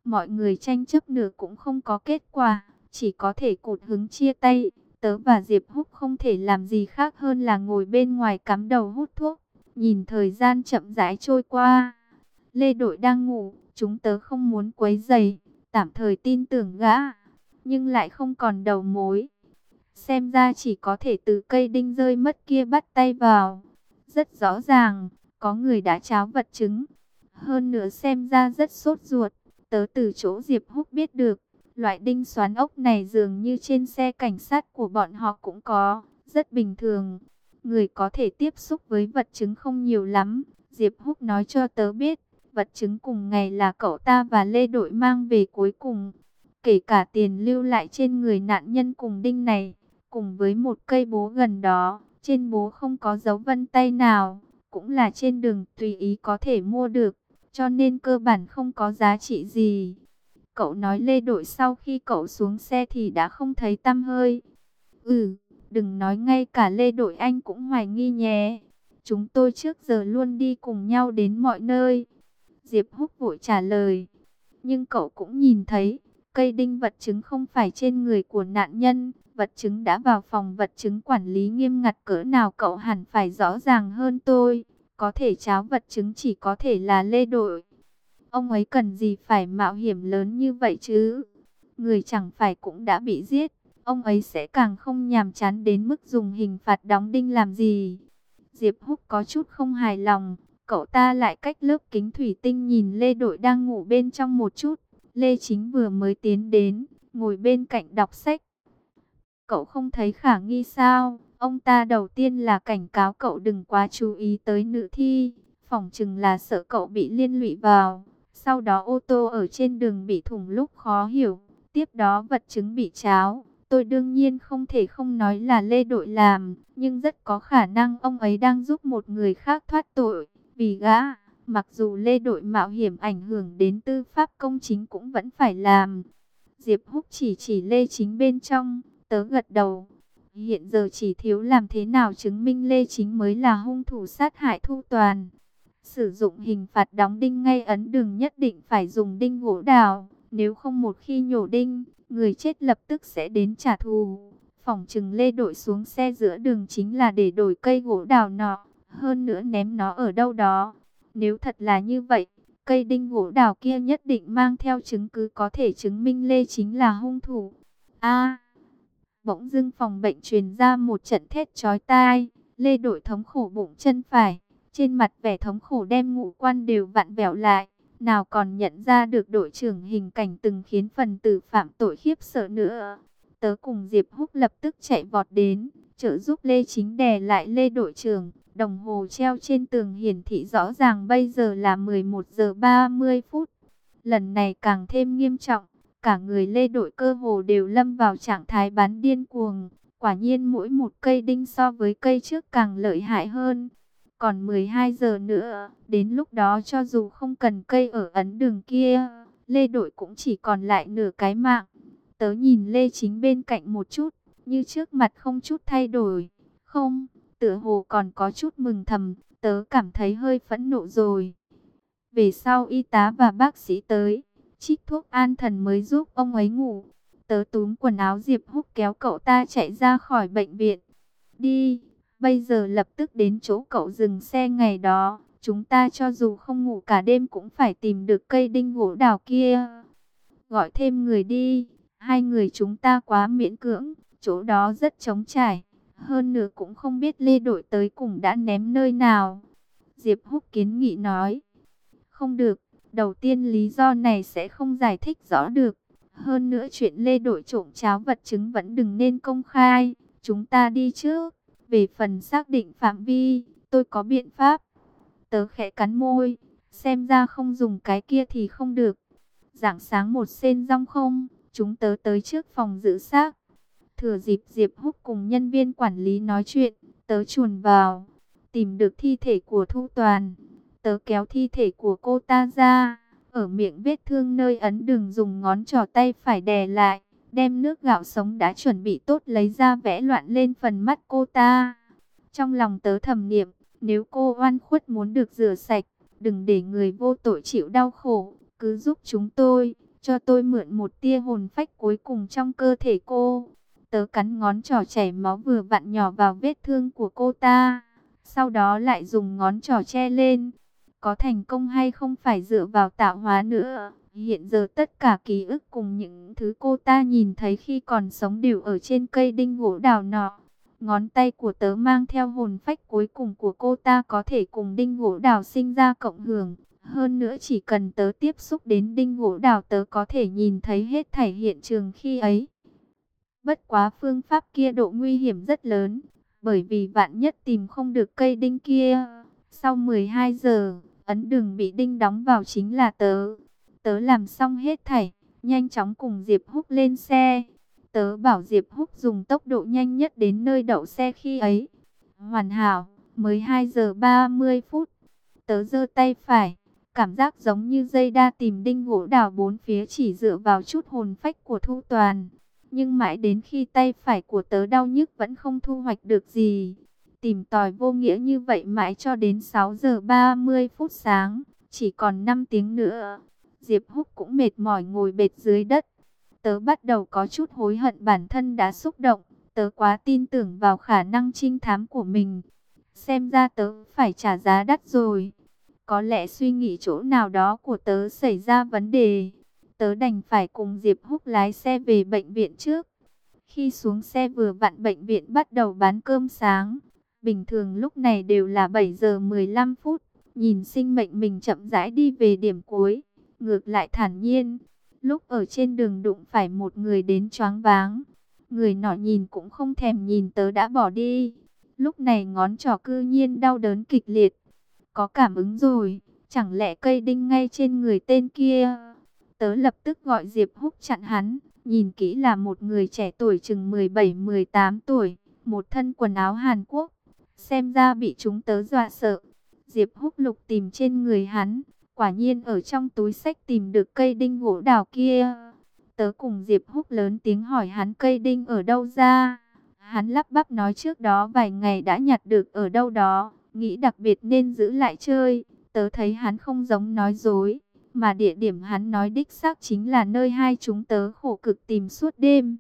Mọi người tranh chấp nửa cũng không có kết quả, chỉ có thể cụt hứng chia tay. Tớ và Diệp Húc không thể làm gì khác hơn là ngồi bên ngoài cắm đầu hút thuốc, nhìn thời gian chậm rãi trôi qua. Lê Đội đang ngủ, chúng tớ không muốn quấy rầy, tạm thời tin tưởng gã, nhưng lại không còn đầu mối. Xem ra chỉ có thể từ cây đinh rơi mất kia bắt tay vào. Rất rõ ràng, có người đã tráo vật chứng. Hơn nữa xem ra rất sốt ruột. Tớ từ chỗ Diệp Húc biết được, loại đinh xoắn ốc này dường như trên xe cảnh sát của bọn họ cũng có, rất bình thường. Người có thể tiếp xúc với vật chứng không nhiều lắm. Diệp Húc nói cho tớ biết, vật chứng cùng ngày là cậu ta và Lê Đội mang về cuối cùng. Kể cả tiền lưu lại trên người nạn nhân cùng đinh này, cùng với một cây búa gần đó, trên búa không có dấu vân tay nào, cũng là trên đường tùy ý có thể mua được, cho nên cơ bản không có giá trị gì. Cậu nói Lê Đội sau khi cậu xuống xe thì đã không thấy tăm hơi. Ừ, đừng nói ngay cả Lê Đội anh cũng hoài nghi nhé. Chúng tôi trước giờ luôn đi cùng nhau đến mọi nơi. Diệp Húc vội trả lời. Nhưng cậu cũng nhìn thấy, cây đinh vật chứng không phải trên người của nạn nhân. Vật chứng đã vào phòng vật chứng quản lý nghiêm ngặt cỡ nào cậu hẳn phải rõ ràng hơn tôi. Có thể tráo vật chứng chỉ có thể là Lê Đội. Ông ấy cần gì phải mạo hiểm lớn như vậy chứ? Người chẳng phải cũng đã bị giết. Ông ấy sẽ càng không nhàm chán đến mức dùng hình phạt đóng đinh làm gì. Diệp Húc có chút không hài lòng. Cậu ta lại cách lớp kính thủy tinh nhìn Lê Đội đang ngủ bên trong một chút. Lê Chính vừa mới tiến đến, ngồi bên cạnh đọc sách. Cậu không thấy khả nghi sao? Ông ta đầu tiên là cảnh cáo cậu đừng quá chú ý tới nữ thi. Phỏng chừng là sợ cậu bị liên lụy vào. Sau đó ô tô ở trên đường bị thủng lúc khó hiểu. Tiếp đó vật chứng bị tráo. Tôi đương nhiên không thể không nói là Lê Đội làm. Nhưng rất có khả năng ông ấy đang giúp một người khác thoát tội. Vì gã, mặc dù Lê Đội mạo hiểm ảnh hưởng đến tư pháp công chính cũng vẫn phải làm. Diệp Húc chỉ Lê Chính bên trong. Tớ gật đầu. Hiện giờ chỉ thiếu làm thế nào chứng minh Lê Chính mới là hung thủ sát hại Thu Toàn. Sử dụng hình phạt đóng đinh ngay ấn đường nhất định phải dùng đinh gỗ đào. Nếu không một khi nhổ đinh, người chết lập tức sẽ đến trả thù. Phỏng chừng Lê Đội xuống xe giữa đường chính là để đổi cây gỗ đào nọ. Hơn nữa ném nó ở đâu đó. Nếu thật là như vậy, cây đinh gỗ đào kia nhất định mang theo chứng cứ có thể chứng minh Lê Chính là hung thủ. Bỗng dưng phòng bệnh truyền ra một trận thét chói tai. Lê Đội thống khổ bụng chân phải, trên mặt vẻ thống khổ đem ngũ quan đều vặn vẹo lại. Nào còn nhận ra được đội trưởng hình cảnh từng khiến phần tử phạm tội khiếp sợ nữa. Tớ cùng Diệp Húc lập tức chạy vọt đến, trợ giúp Lê Chính đè lại Lê đội trưởng. Đồng hồ treo trên tường hiển thị rõ ràng bây giờ là 11 giờ 30 phút. Lần này càng thêm nghiêm trọng. Cả người Lê Đội cơ hồ đều lâm vào trạng thái bán điên cuồng. Quả nhiên mỗi một cây đinh so với cây trước càng lợi hại hơn. Còn 12 giờ nữa, đến lúc đó cho dù không cần cây ở ấn đường kia, Lê Đội cũng chỉ còn lại nửa cái mạng. Tớ nhìn Lê Chính bên cạnh một chút, như trước mặt không chút thay đổi. Không, tựa hồ còn có chút mừng thầm, tớ cảm thấy hơi phẫn nộ rồi. Về sau y tá và bác sĩ tới, trích thuốc an thần mới giúp ông ấy ngủ. Tớ túm quần áo Diệp Húc kéo cậu ta chạy ra khỏi bệnh viện. Đi, bây giờ lập tức đến chỗ cậu dừng xe ngày đó. Chúng ta cho dù không ngủ cả đêm cũng phải tìm được cây đinh gỗ đào kia. Gọi thêm người đi, hai người chúng ta quá miễn cưỡng, chỗ đó rất trống trải. Hơn nữa cũng không biết Lê Đội tới cùng đã ném nơi nào. Diệp Húc kiến nghị nói. Không được, đầu tiên lý do này sẽ không giải thích rõ được. Hơn nữa chuyện Lê Đội trộm cháo vật chứng vẫn đừng nên công khai. Chúng ta đi trước. Về phần xác định phạm vi, tôi có biện pháp. Tớ khẽ cắn môi. Xem ra không dùng cái kia thì không được. Rạng sáng một sên rong không, chúng tớ tới trước phòng giữ xác. Thừa dịp Diệp Húc cùng nhân viên quản lý nói chuyện, tớ chuồn vào. Tìm được thi thể của Thu Toàn. Tớ kéo thi thể của cô ta ra, ở miệng vết thương nơi ấn đường dùng ngón trỏ tay phải đè lại, đem nước gạo sống đã chuẩn bị tốt lấy ra vẽ loạn lên phần mắt cô ta. Trong lòng tớ thầm niệm, nếu cô oan khuất muốn được rửa sạch, đừng để người vô tội chịu đau khổ, cứ giúp chúng tôi, cho tôi mượn một tia hồn phách cuối cùng trong cơ thể cô. Tớ cắn ngón trỏ chảy máu vừa vặn nhỏ vào vết thương của cô ta. Sau đó lại dùng ngón trỏ che lên. Có thành công hay không phải dựa vào tạo hóa nữa. Hiện giờ tất cả ký ức cùng những thứ cô ta nhìn thấy khi còn sống đều ở trên cây đinh gỗ đào nọ. Ngón tay của tớ mang theo hồn phách cuối cùng của cô ta có thể cùng đinh gỗ đào sinh ra cộng hưởng. Hơn nữa chỉ cần tớ tiếp xúc đến đinh gỗ đào tớ có thể nhìn thấy hết thảy hiện trường khi ấy. Bất quá phương pháp kia độ nguy hiểm rất lớn, bởi vì vạn nhất tìm không được cây đinh kia. Sau 12 giờ, ấn đường bị đinh đóng vào chính là tớ. Tớ làm xong hết thảy, nhanh chóng cùng Diệp Húc lên xe. Tớ bảo Diệp Húc dùng tốc độ nhanh nhất đến nơi đậu xe khi ấy. Hoàn hảo, mới 2 giờ 30 phút. Tớ giơ tay phải, cảm giác giống như dây đa tìm đinh gỗ đào bốn phía chỉ dựa vào chút hồn phách của Thu Toàn. Nhưng mãi đến khi tay phải của tớ đau nhức vẫn không thu hoạch được gì. Tìm tòi vô nghĩa như vậy mãi cho đến 6 giờ 30 phút sáng, chỉ còn 5 tiếng nữa. Diệp Húc cũng mệt mỏi ngồi bệt dưới đất. Tớ bắt đầu có chút hối hận bản thân đã xúc động. Tớ quá tin tưởng vào khả năng trinh thám của mình. Xem ra tớ phải trả giá đắt rồi. Có lẽ suy nghĩ chỗ nào đó của tớ xảy ra vấn đề. Tớ đành phải cùng Diệp Húc lái xe về bệnh viện trước. Khi xuống xe vừa vặn bệnh viện bắt đầu bán cơm sáng. Bình thường lúc này đều là 7 giờ 15 phút. Nhìn sinh mệnh mình chậm rãi đi về điểm cuối. Ngược lại thản nhiên. Lúc ở trên đường đụng phải một người đến choáng váng. Người nọ nhìn cũng không thèm nhìn tớ đã bỏ đi. Lúc này ngón trỏ cư nhiên đau đớn kịch liệt. Có cảm ứng rồi. Chẳng lẽ cây đinh ngay trên người tên kia? Tớ lập tức gọi Diệp Húc chặn hắn. Nhìn kỹ là một người trẻ tuổi chừng 17-18 tuổi. Một thân quần áo Hàn Quốc. Xem ra bị chúng tớ dọa sợ. Diệp Húc lục tìm trên người hắn. Quả nhiên ở trong túi xách tìm được cây đinh gỗ đào kia. Tớ cùng Diệp Húc lớn tiếng hỏi hắn cây đinh ở đâu ra. Hắn lắp bắp nói trước đó vài ngày đã nhặt được ở đâu đó. Nghĩ đặc biệt nên giữ lại chơi. Tớ thấy hắn không giống nói dối. Mà địa điểm hắn nói đích xác chính là nơi hai chúng tớ khổ cực tìm suốt đêm.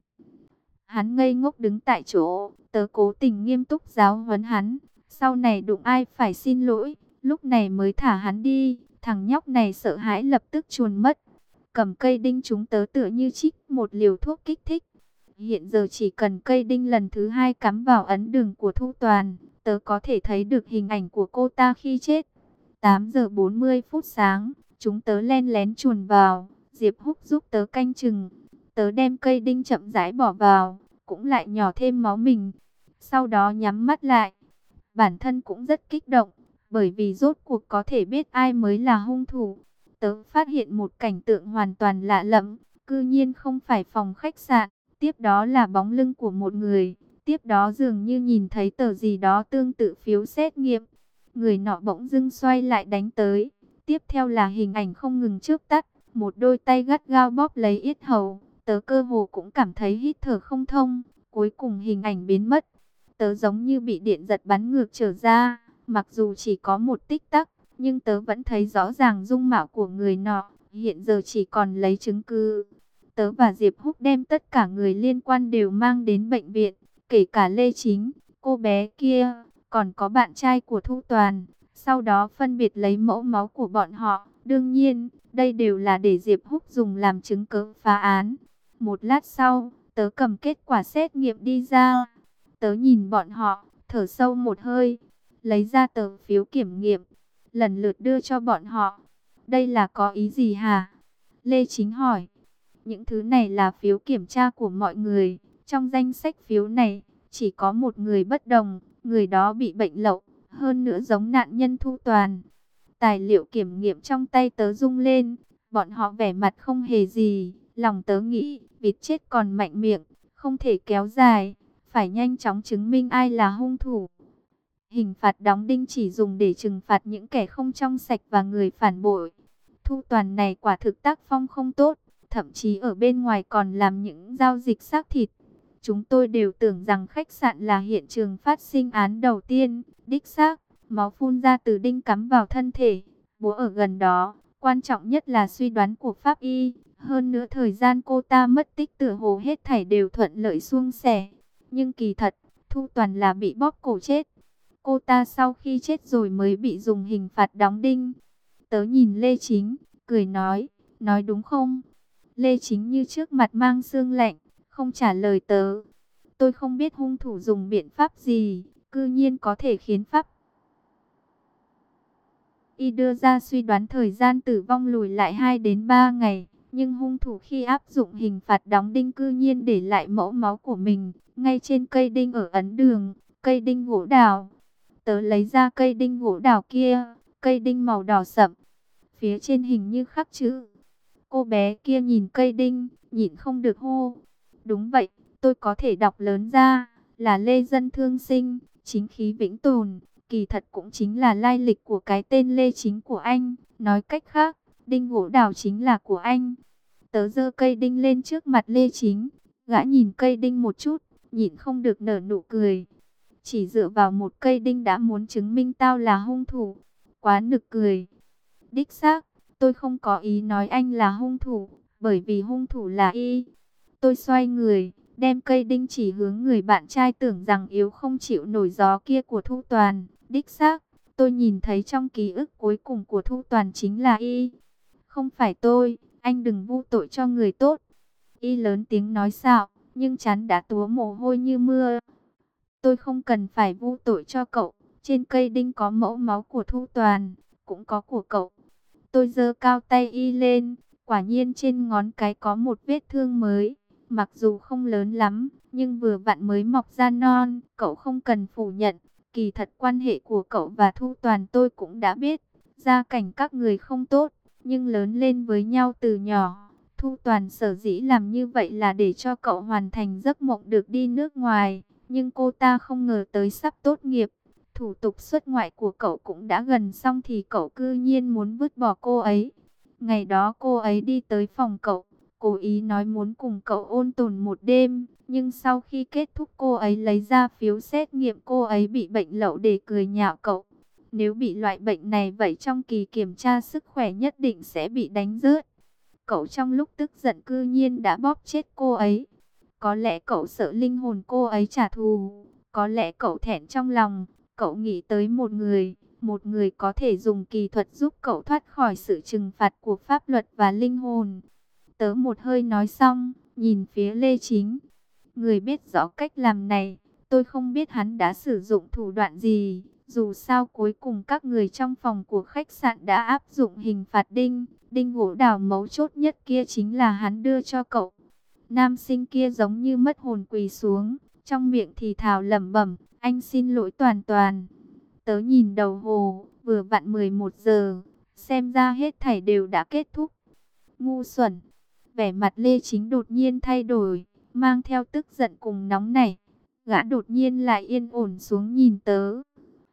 Hắn ngây ngốc đứng tại chỗ. Tớ cố tình nghiêm túc giáo huấn hắn. Sau này đụng ai phải xin lỗi. Lúc này mới thả hắn đi. Thằng nhóc này sợ hãi lập tức chuồn mất. Cầm cây đinh chúng tớ tựa như trích một liều thuốc kích thích. Hiện giờ chỉ cần cây đinh lần thứ hai cắm vào ấn đường của Thu Toàn. Tớ có thể thấy được hình ảnh của cô ta khi chết. 8 giờ 40 phút sáng. Chúng tớ len lén chuồn vào. Diệp Húc giúp tớ canh chừng. Tớ đem cây đinh chậm rãi bỏ vào. Cũng lại nhỏ thêm máu mình. Sau đó nhắm mắt lại. Bản thân cũng rất kích động. Bởi vì rốt cuộc có thể biết ai mới là hung thủ. Tớ phát hiện một cảnh tượng hoàn toàn lạ lẫm. Cư nhiên không phải phòng khách sạn. Tiếp đó là bóng lưng của một người. Tiếp đó dường như nhìn thấy tờ gì đó tương tự phiếu xét nghiệm. Người nọ bỗng dưng xoay lại đánh tới. Tiếp theo là hình ảnh không ngừng chớp tắt. Một đôi tay gắt gao bóp lấy yết hầu. Tớ cơ hồ cũng cảm thấy hít thở không thông. Cuối cùng hình ảnh biến mất. Tớ giống như bị điện giật bắn ngược trở ra. Mặc dù chỉ có một tích tắc, nhưng tớ vẫn thấy rõ ràng dung mạo của người nọ. Hiện giờ chỉ còn lấy chứng cứ. Tớ và Diệp Húc đem tất cả người liên quan đều mang đến bệnh viện. Kể cả Lê Chính, cô bé kia, còn có bạn trai của Thu Toàn. Sau đó phân biệt lấy mẫu máu của bọn họ. Đương nhiên, đây đều là để Diệp Húc dùng làm chứng cứ phá án. Một lát sau, tớ cầm kết quả xét nghiệm đi ra. Tớ nhìn bọn họ, thở sâu một hơi. Lấy ra tờ phiếu kiểm nghiệm, lần lượt đưa cho bọn họ. Đây là có ý gì hả? Lê Chính hỏi. Những thứ này là phiếu kiểm tra của mọi người. Trong danh sách phiếu này, chỉ có một người bất đồng. Người đó bị bệnh lậu, hơn nữa giống nạn nhân Thu Toàn. Tài liệu kiểm nghiệm trong tay tớ rung lên. Bọn họ vẻ mặt không hề gì. Lòng tớ nghĩ, vịt chết còn mạnh miệng, không thể kéo dài. Phải nhanh chóng chứng minh ai là hung thủ. Hình phạt đóng đinh chỉ dùng để trừng phạt những kẻ không trong sạch và người phản bội. Thu Toàn này quả thực tác phong không tốt, thậm chí ở bên ngoài còn làm những giao dịch xác thịt. Chúng tôi đều tưởng rằng khách sạn là hiện trường phát sinh án đầu tiên. Đích xác, máu phun ra từ đinh cắm vào thân thể. Búa ở gần đó, quan trọng nhất là suy đoán của pháp y. Hơn nữa thời gian cô ta mất tích tựa hồ hết thảy đều thuận lợi suôn sẻ. Nhưng kỳ thật, Thu Toàn là bị bóp cổ chết. Cô ta sau khi chết rồi mới bị dùng hình phạt đóng đinh. Tớ nhìn Lê Chính, cười nói đúng không? Lê Chính như trước mặt mang sương lạnh, không trả lời tớ. Tôi không biết hung thủ dùng biện pháp gì, cư nhiên có thể khiến pháp y đưa ra suy đoán thời gian tử vong lùi lại 2 đến 3 ngày. Nhưng hung thủ khi áp dụng hình phạt đóng đinh cư nhiên để lại mẫu máu của mình, ngay trên cây đinh ở ấn đường, cây đinh gỗ đào. Tớ lấy ra cây đinh gỗ đào kia, cây đinh màu đỏ sậm, phía trên hình như khắc chữ. Cô bé kia nhìn cây đinh, nhịn không được hô. Đúng vậy, tôi có thể đọc lớn ra, là Lê Dân Thương Sinh, chính khí vĩnh tồn. Kỳ thật cũng chính là lai lịch của cái tên Lê Chính của anh. Nói cách khác, đinh gỗ đào chính là của anh. Tớ giơ cây đinh lên trước mặt Lê Chính. Gã nhìn cây đinh một chút, nhịn không được nở nụ cười. Chỉ dựa vào một cây đinh đã muốn chứng minh tao là hung thủ. Quá nực cười. Đích xác, tôi không có ý nói anh là hung thủ, bởi vì hung thủ là y. Tôi xoay người, đem cây đinh chỉ hướng người bạn trai tưởng rằng yếu không chịu nổi gió kia của Thu Toàn. Đích xác, tôi nhìn thấy trong ký ức cuối cùng của Thu Toàn chính là y. Không phải tôi, anh đừng vu tội cho người tốt. Y lớn tiếng nói xạo, nhưng chán đã túa mồ hôi như mưa. Tôi không cần phải vu tội cho cậu, trên cây đinh có mẫu máu của Thu Toàn, cũng có của cậu. Tôi giơ cao tay y lên, quả nhiên trên ngón cái có một vết thương mới. Mặc dù không lớn lắm, nhưng vừa vặn mới mọc ra non, cậu không cần phủ nhận. Kỳ thật quan hệ của cậu và Thu Toàn tôi cũng đã biết. Gia cảnh các người không tốt, nhưng lớn lên với nhau từ nhỏ. Thu Toàn sở dĩ làm như vậy là để cho cậu hoàn thành giấc mộng được đi nước ngoài. Nhưng cô ta không ngờ tới sắp tốt nghiệp. Thủ tục xuất ngoại của cậu cũng đã gần xong thì cậu cư nhiên muốn vứt bỏ cô ấy. Ngày đó cô ấy đi tới phòng cậu, cố ý nói muốn cùng cậu ôn tồn một đêm. Nhưng sau khi kết thúc cô ấy lấy ra phiếu xét nghiệm cô ấy bị bệnh lậu để cười nhạo cậu. Nếu bị loại bệnh này vậy trong kỳ kiểm tra sức khỏe nhất định sẽ bị đánh rớt. Cậu trong lúc tức giận cư nhiên đã bóp chết cô ấy. Có lẽ cậu sợ linh hồn cô ấy trả thù, có lẽ cậu thẹn trong lòng. Cậu nghĩ tới một người có thể dùng kỳ thuật giúp cậu thoát khỏi sự trừng phạt của pháp luật và linh hồn. Tớ một hơi nói xong, nhìn phía Lê Chính. Người biết rõ cách làm này, tôi không biết hắn đã sử dụng thủ đoạn gì. Dù sao cuối cùng các người trong phòng của khách sạn đã áp dụng hình phạt đinh gỗ đào mấu chốt nhất kia chính là hắn đưa cho cậu. Nam sinh kia giống như mất hồn quỳ xuống, trong miệng thì thào lẩm bẩm, anh xin lỗi Toàn Toàn. Tớ nhìn đầu hồ, vừa vặn 11 giờ, xem ra hết thảy đều đã kết thúc. Ngu xuẩn, vẻ mặt Lê Chính đột nhiên thay đổi, mang theo tức giận cùng nóng nảy. Gã đột nhiên lại yên ổn xuống nhìn tớ.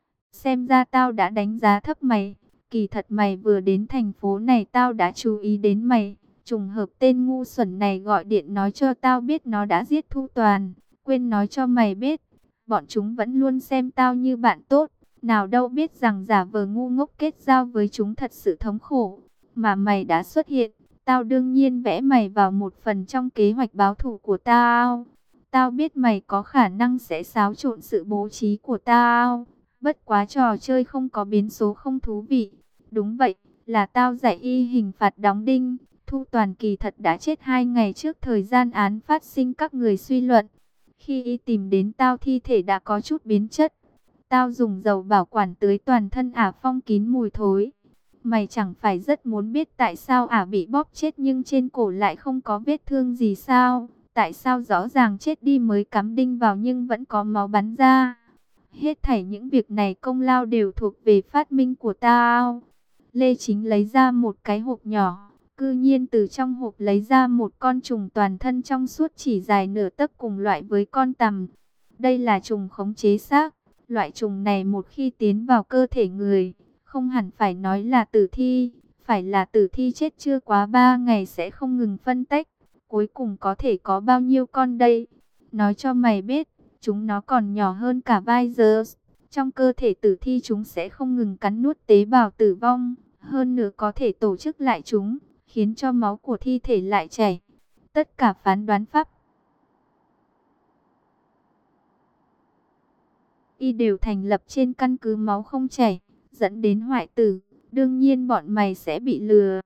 Xem ra tao đã đánh giá thấp mày, kỳ thật mày vừa đến thành phố này tao đã chú ý đến mày. Trùng hợp tên ngu xuẩn này gọi điện nói cho tao biết nó đã giết Thu Toàn. Quên nói cho mày biết, bọn chúng vẫn luôn xem tao như bạn tốt. Nào đâu biết rằng giả vờ ngu ngốc kết giao với chúng thật sự thống khổ. Mà mày đã xuất hiện, tao đương nhiên vẽ mày vào một phần trong kế hoạch báo thù của tao. Tao biết mày có khả năng sẽ xáo trộn sự bố trí của tao. Bất quá trò chơi không có biến số không thú vị. Đúng vậy, là tao dạy y hình phạt đóng đinh. Thu Toàn kỳ thật đã chết 2 ngày trước thời gian án phát sinh các người suy luận. Khi y tìm đến tao thi thể đã có chút biến chất. Tao dùng dầu bảo quản tưới toàn thân ả phong kín mùi thối. Mày chẳng phải rất muốn biết tại sao ả bị bóp chết nhưng trên cổ lại không có vết thương gì sao? Tại sao rõ ràng chết đi mới cắm đinh vào nhưng vẫn có máu bắn ra? Hết thảy những việc này công lao đều thuộc về phát minh của tao. Lê Chính lấy ra một cái hộp nhỏ. Cư nhiên từ trong hộp lấy ra một con trùng toàn thân trong suốt chỉ dài nửa tấc cùng loại với con tằm. Đây là trùng khống chế xác. Loại trùng này một khi tiến vào cơ thể người, không hẳn phải nói là tử thi, phải là tử thi chết chưa quá 3 ngày sẽ không ngừng phân tách. Cuối cùng có thể có bao nhiêu con đây? Nói cho mày biết, chúng nó còn nhỏ hơn cả virus. Trong cơ thể tử thi chúng sẽ không ngừng cắn nuốt tế bào tử vong, hơn nữa có thể tổ chức lại chúng. khiến cho máu của thi thể lại chảy. Tất cả phán đoán pháp y đều thành lập trên căn cứ máu không chảy, dẫn đến hoại tử. Đương nhiên bọn mày sẽ bị lừa.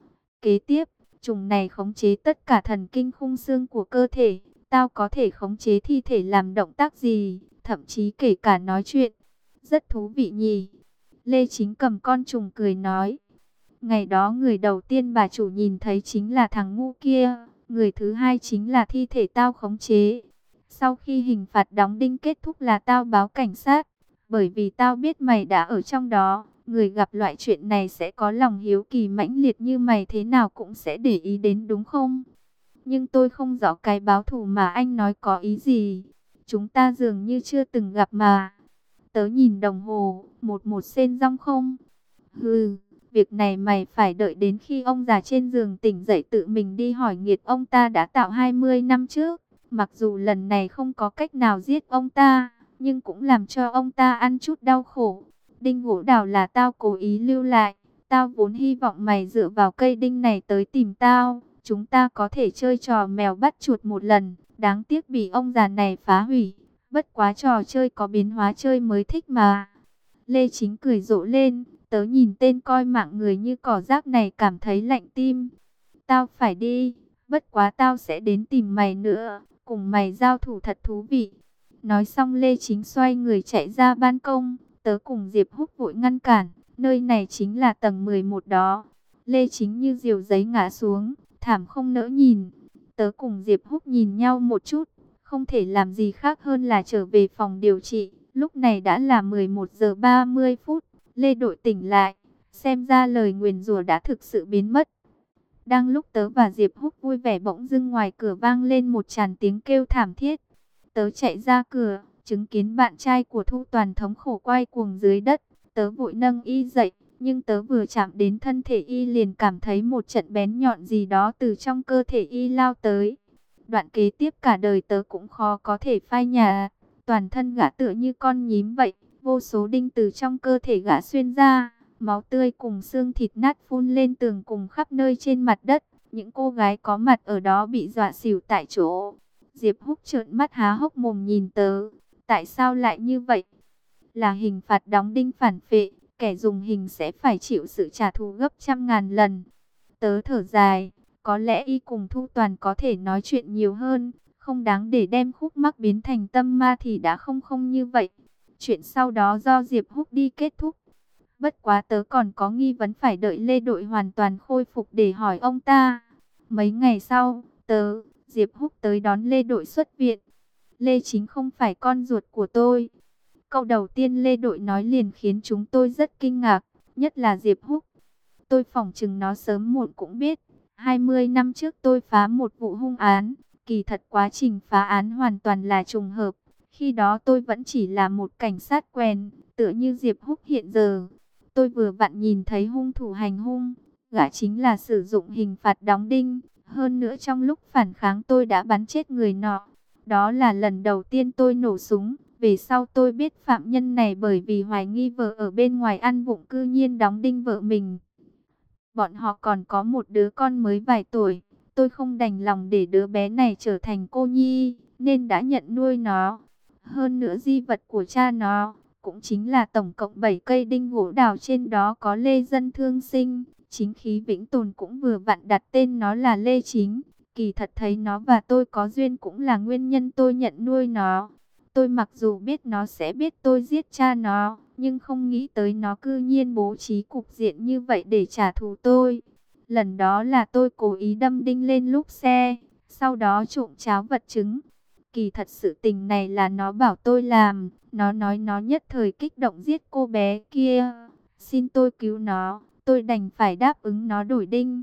Kế tiếp, trùng này khống chế tất cả thần kinh khung xương của cơ thể. Tao có thể khống chế thi thể làm động tác gì, thậm chí kể cả nói chuyện. Rất thú vị nhỉ. Lê Chính cầm con trùng cười nói. Ngày đó người đầu tiên bà chủ nhìn thấy chính là thằng ngu kia. Người thứ hai chính là thi thể tao khống chế. Sau khi hình phạt đóng đinh kết thúc là tao báo cảnh sát. Bởi vì tao biết mày đã ở trong đó. Người gặp loại chuyện này sẽ có lòng hiếu kỳ mãnh liệt như mày thế nào cũng sẽ để ý đến đúng không? Nhưng tôi không rõ cái báo thù mà anh nói có ý gì. Chúng ta dường như chưa từng gặp mà. Tớ nhìn đồng hồ, một sen rong không? Hừ, việc này mày phải đợi đến khi ông già trên giường tỉnh dậy tự mình đi hỏi nghiệt ông ta đã tạo 20 năm trước. Mặc dù lần này không có cách nào giết ông ta, nhưng cũng làm cho ông ta ăn chút đau khổ. Đinh gỗ đào là tao cố ý lưu lại. Tao vốn hy vọng mày dựa vào cây đinh này tới tìm tao. Chúng ta có thể chơi trò mèo bắt chuột một lần. Đáng tiếc bị ông già này phá hủy. Bất quá trò chơi có biến hóa chơi mới thích mà. Lê Chính cười rộ lên. Tớ nhìn tên coi mạng người như cỏ rác này cảm thấy lạnh tim. Tao phải đi. Bất quá tao sẽ đến tìm mày nữa. Cùng mày giao thủ thật thú vị. Nói xong Lê Chính xoay người chạy ra ban công. Tớ cùng Diệp Húc vội ngăn cản. Nơi này chính là tầng 11 đó. Lê Chính như diều giấy ngã xuống. Thảm không nỡ nhìn. Tớ cùng Diệp Húc nhìn nhau một chút. Không thể làm gì khác hơn là trở về phòng điều trị. Lúc này đã là 11 giờ 30 phút. Lê Đội tỉnh lại. Xem ra lời nguyền rủa đã thực sự biến mất. Đang lúc tớ và Diệp Húc vui vẻ bỗng dưng ngoài cửa vang lên một tràng tiếng kêu thảm thiết. Tớ chạy ra cửa, chứng kiến bạn trai của Thu Toàn thống khổ quay cuồng dưới đất. Tớ vội nâng y dậy, nhưng tớ vừa chạm đến thân thể y liền cảm thấy một trận bén nhọn gì đó từ trong cơ thể y lao tới. Đoạn kế tiếp cả đời tớ cũng khó có thể phai nhạt. Toàn thân gã tựa như con nhím vậy, vô số đinh từ trong cơ thể gã xuyên ra. Máu tươi cùng xương thịt nát phun lên tường cùng khắp nơi trên mặt đất. Những cô gái có mặt ở đó bị dọa xỉu tại chỗ. Diệp Húc trợn mắt há hốc mồm nhìn tớ. Tại sao lại như vậy? Là hình phạt đóng đinh phản phệ. Kẻ dùng hình sẽ phải chịu sự trả thù gấp trăm ngàn lần. Tớ thở dài. Có lẽ y cùng Thu Toàn có thể nói chuyện nhiều hơn. Không đáng để đem khúc mắc biến thành tâm ma thì đã không như vậy. Chuyện sau đó do Diệp Húc đi kết thúc. Bất quá tớ còn có nghi vấn phải đợi Lê Đội hoàn toàn khôi phục để hỏi ông ta. Mấy ngày sau, Diệp Húc tới đón Lê Đội xuất viện. Lê Chính không phải con ruột của tôi. Câu đầu tiên Lê Đội nói liền khiến chúng tôi rất kinh ngạc, nhất là Diệp Húc. Tôi phỏng chừng nó sớm muộn cũng biết. 20 năm trước tôi phá một vụ hung án. Kỳ thật quá trình phá án hoàn toàn là trùng hợp. Khi đó tôi vẫn chỉ là một cảnh sát quèn, tựa như Diệp Húc hiện giờ. Tôi vừa vặn nhìn thấy hung thủ hành hung, gã chính là sử dụng hình phạt đóng đinh. Hơn nữa trong lúc phản kháng tôi đã bắn chết người nọ. Đó là lần đầu tiên tôi nổ súng. Về sau tôi biết phạm nhân này bởi vì hoài nghi vợ ở bên ngoài ăn vụng cư nhiên đóng đinh vợ mình. Bọn họ còn có một đứa con mới vài tuổi. Tôi không đành lòng để đứa bé này trở thành cô nhi, nên đã nhận nuôi nó. Hơn nữa di vật của cha nó, cũng chính là tổng cộng 7 cây đinh gỗ đào trên đó có Lê Dân Thương Sinh. Chính khí Vĩnh Tồn cũng vừa vặn đặt tên nó là Lê Chính. Kỳ thật thấy nó và tôi có duyên cũng là nguyên nhân tôi nhận nuôi nó. Tôi mặc dù biết nó sẽ biết tôi giết cha nó, nhưng không nghĩ tới nó cư nhiên bố trí cục diện như vậy để trả thù tôi. Lần đó là tôi cố ý đâm đinh lên lốp xe, sau đó trộm cháo vật chứng. Kỳ thật sự tình này là nó bảo tôi làm, nó nói nó nhất thời kích động giết cô bé kia. Xin tôi cứu nó, tôi đành phải đáp ứng nó đổi đinh.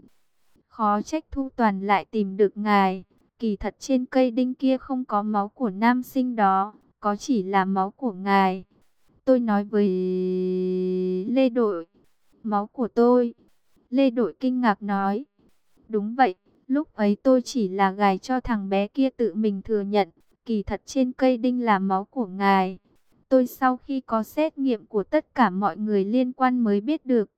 Khó trách Thu Toàn lại tìm được ngài. Kỳ thật trên cây đinh kia không có máu của nam sinh đó, có chỉ là máu của ngài. Tôi nói với Lê Đội, máu của tôi. Lê Đội kinh ngạc nói, đúng vậy, lúc ấy tôi chỉ là gài cho thằng bé kia tự mình thừa nhận. Kỳ thật trên cây đinh là máu của ngài. Tôi sau khi có xét nghiệm của tất cả mọi người liên quan mới biết được.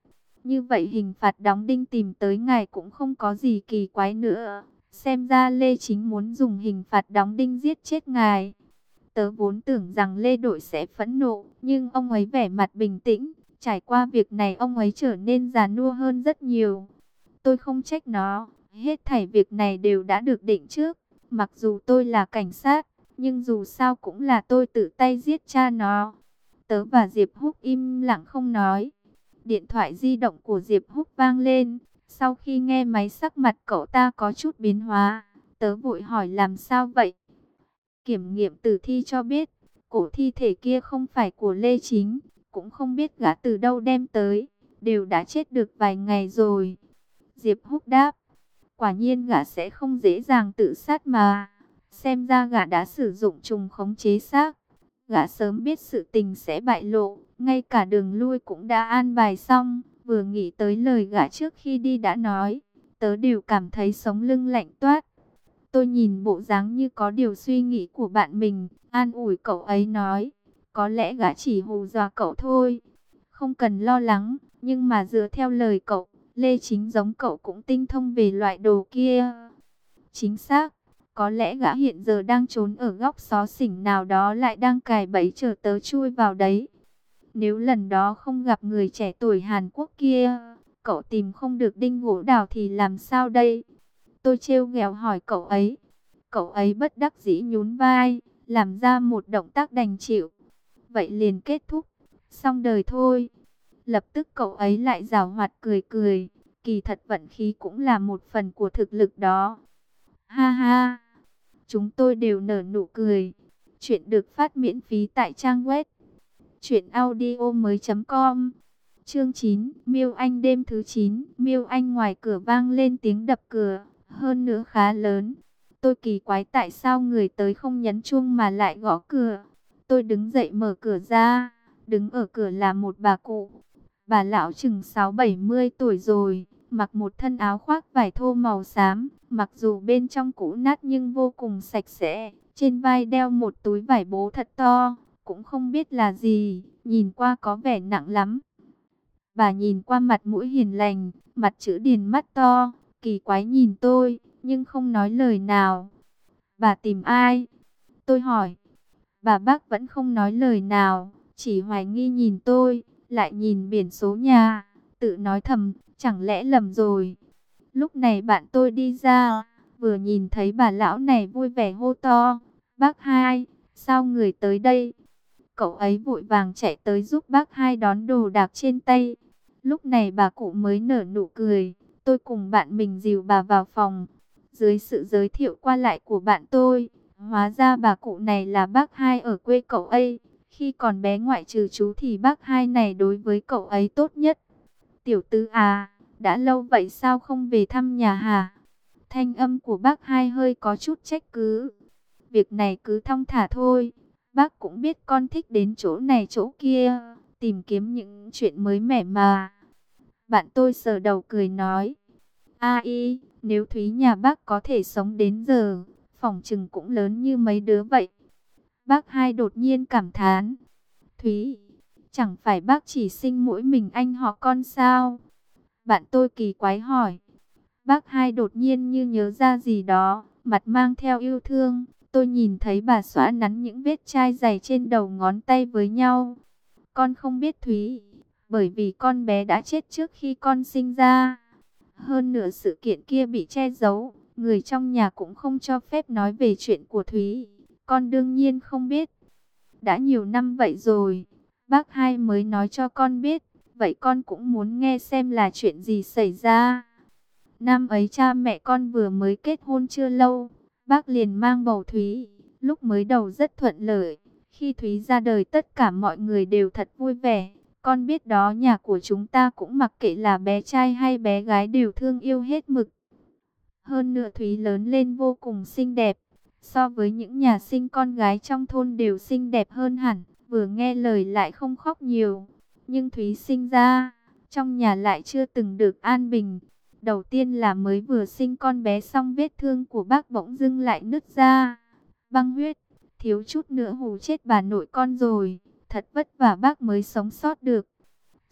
Như vậy hình phạt đóng đinh tìm tới ngài cũng không có gì kỳ quái nữa. Xem ra Lê Chính muốn dùng hình phạt đóng đinh giết chết ngài. Tớ vốn tưởng rằng Lê Đội sẽ phẫn nộ, nhưng ông ấy vẻ mặt bình tĩnh. Trải qua việc này ông ấy trở nên già nua hơn rất nhiều. Tôi không trách nó, hết thảy việc này đều đã được định trước. Mặc dù tôi là cảnh sát, nhưng dù sao cũng là tôi tự tay giết cha nó. Tớ và Diệp Húc im lặng không nói. Điện thoại di động của Diệp Húc vang lên. Sau khi nghe máy sắc mặt cậu ta có chút biến hóa. Tớ vội hỏi làm sao vậy? Kiểm nghiệm tử thi cho biết, cổ thi thể kia không phải của Lê Chính. Cũng không biết gã từ đâu đem tới. Đều đã chết được vài ngày rồi. Diệp Húc đáp. Quả nhiên gã sẽ không dễ dàng tự sát mà. Xem ra gã đã sử dụng trùng khống chế xác. Gã sớm biết sự tình sẽ bại lộ, ngay cả đường lui cũng đã an bài xong. Vừa nghĩ tới lời gã trước khi đi đã nói, tớ đều cảm thấy sống lưng lạnh toát. Tôi nhìn bộ dáng như có điều suy nghĩ của bạn mình, an ủi cậu ấy nói, có lẽ gã chỉ hù dọa cậu thôi. Không cần lo lắng, nhưng mà dựa theo lời cậu, Lê Chính giống cậu cũng tinh thông về loại đồ kia. Chính xác. Có lẽ gã hiện giờ đang trốn ở góc xó xỉnh nào đó, lại đang cài bẫy chờ tớ chui vào đấy. Nếu lần đó không gặp người trẻ tuổi Hàn Quốc kia, cậu tìm không được đinh gỗ đào thì làm sao đây? Tôi trêu ghẹo hỏi cậu ấy. Cậu ấy bất đắc dĩ nhún vai, làm ra một động tác đành chịu. Vậy liền kết thúc, xong đời thôi. Lập tức cậu ấy lại giảo hoạt cười cười. Kỳ thật vận khí cũng là một phần của thực lực đó. Ha ha. Chúng tôi đều nở nụ cười. Chuyện được phát miễn phí tại trang web truyệnaudiomoi.com. Chương 9, Miêu Anh đêm thứ 9, Miêu Anh ngoài cửa vang lên tiếng đập cửa, hơn nữa khá lớn. Tôi kỳ quái tại sao người tới không nhấn chuông mà lại gõ cửa. Tôi đứng dậy mở cửa ra, đứng ở cửa là một bà cụ. Bà lão chừng 60-70 tuổi rồi, mặc một thân áo khoác vải thô màu xám, mặc dù bên trong cũ nát nhưng vô cùng sạch sẽ, trên vai đeo một túi vải bố thật to, cũng không biết là gì, nhìn qua có vẻ nặng lắm. Bà nhìn qua mặt mũi hiền lành, mặt chữ điền mắt to, kỳ quái nhìn tôi, nhưng không nói lời nào. Bà tìm ai? Tôi hỏi. Bà bác vẫn không nói lời nào, chỉ hoài nghi nhìn tôi, lại nhìn biển số nhà, tự nói thầm, chẳng lẽ lầm rồi. Lúc này bạn tôi đi ra, vừa nhìn thấy bà lão này vui vẻ hô to, bác hai, sao người tới đây? Cậu ấy vội vàng chạy tới giúp bác hai đón đồ đạc trên tay. Lúc này bà cụ mới nở nụ cười, tôi cùng bạn mình dìu bà vào phòng. Dưới sự giới thiệu qua lại của bạn tôi, hóa ra bà cụ này là bác hai ở quê cậu ấy. Khi còn bé ngoại trừ chú thì bác hai này đối với cậu ấy tốt nhất. Tiểu tư à, đã lâu vậy sao không về thăm nhà hả? Thanh âm của bác hai hơi có chút trách cứ. Việc này cứ thong thả thôi. Bác cũng biết con thích đến chỗ này chỗ kia, tìm kiếm những chuyện mới mẻ mà. Bạn tôi sờ đầu cười nói. Ai, nếu Thúy nhà bác có thể sống đến giờ, phỏng chừng cũng lớn như mấy đứa vậy. Bác hai đột nhiên cảm thán. Thúy, chẳng phải bác chỉ sinh mỗi mình anh họ con sao? Bạn tôi kỳ quái hỏi. Bác hai đột nhiên như nhớ ra gì đó, mặt mang theo yêu thương. Tôi nhìn thấy bà xóa nắn những vết chai dày trên đầu ngón tay với nhau. Con không biết Thúy, bởi vì con bé đã chết trước khi con sinh ra. Hơn nữa sự kiện kia bị che giấu, người trong nhà cũng không cho phép nói về chuyện của Thúy. Con đương nhiên không biết. Đã nhiều năm vậy rồi, bác hai mới nói cho con biết. Vậy con cũng muốn nghe xem là chuyện gì xảy ra. Năm ấy cha mẹ con vừa mới kết hôn chưa lâu, bác liền mang bầu Thúy. Lúc mới đầu rất thuận lợi. Khi Thúy ra đời tất cả mọi người đều thật vui vẻ. Con biết đó, nhà của chúng ta cũng mặc kệ là bé trai hay bé gái đều thương yêu hết mực. Hơn nữa Thúy lớn lên vô cùng xinh đẹp. So với những nhà sinh con gái trong thôn đều xinh đẹp hơn hẳn. Vừa nghe lời lại không khóc nhiều. Nhưng Thúy sinh ra, trong nhà lại chưa từng được an bình. Đầu tiên là mới vừa sinh con bé xong vết thương của bác bỗng dưng lại nứt ra. Băng huyết, thiếu chút nữa hù chết bà nội con rồi. Thật vất vả bác mới sống sót được.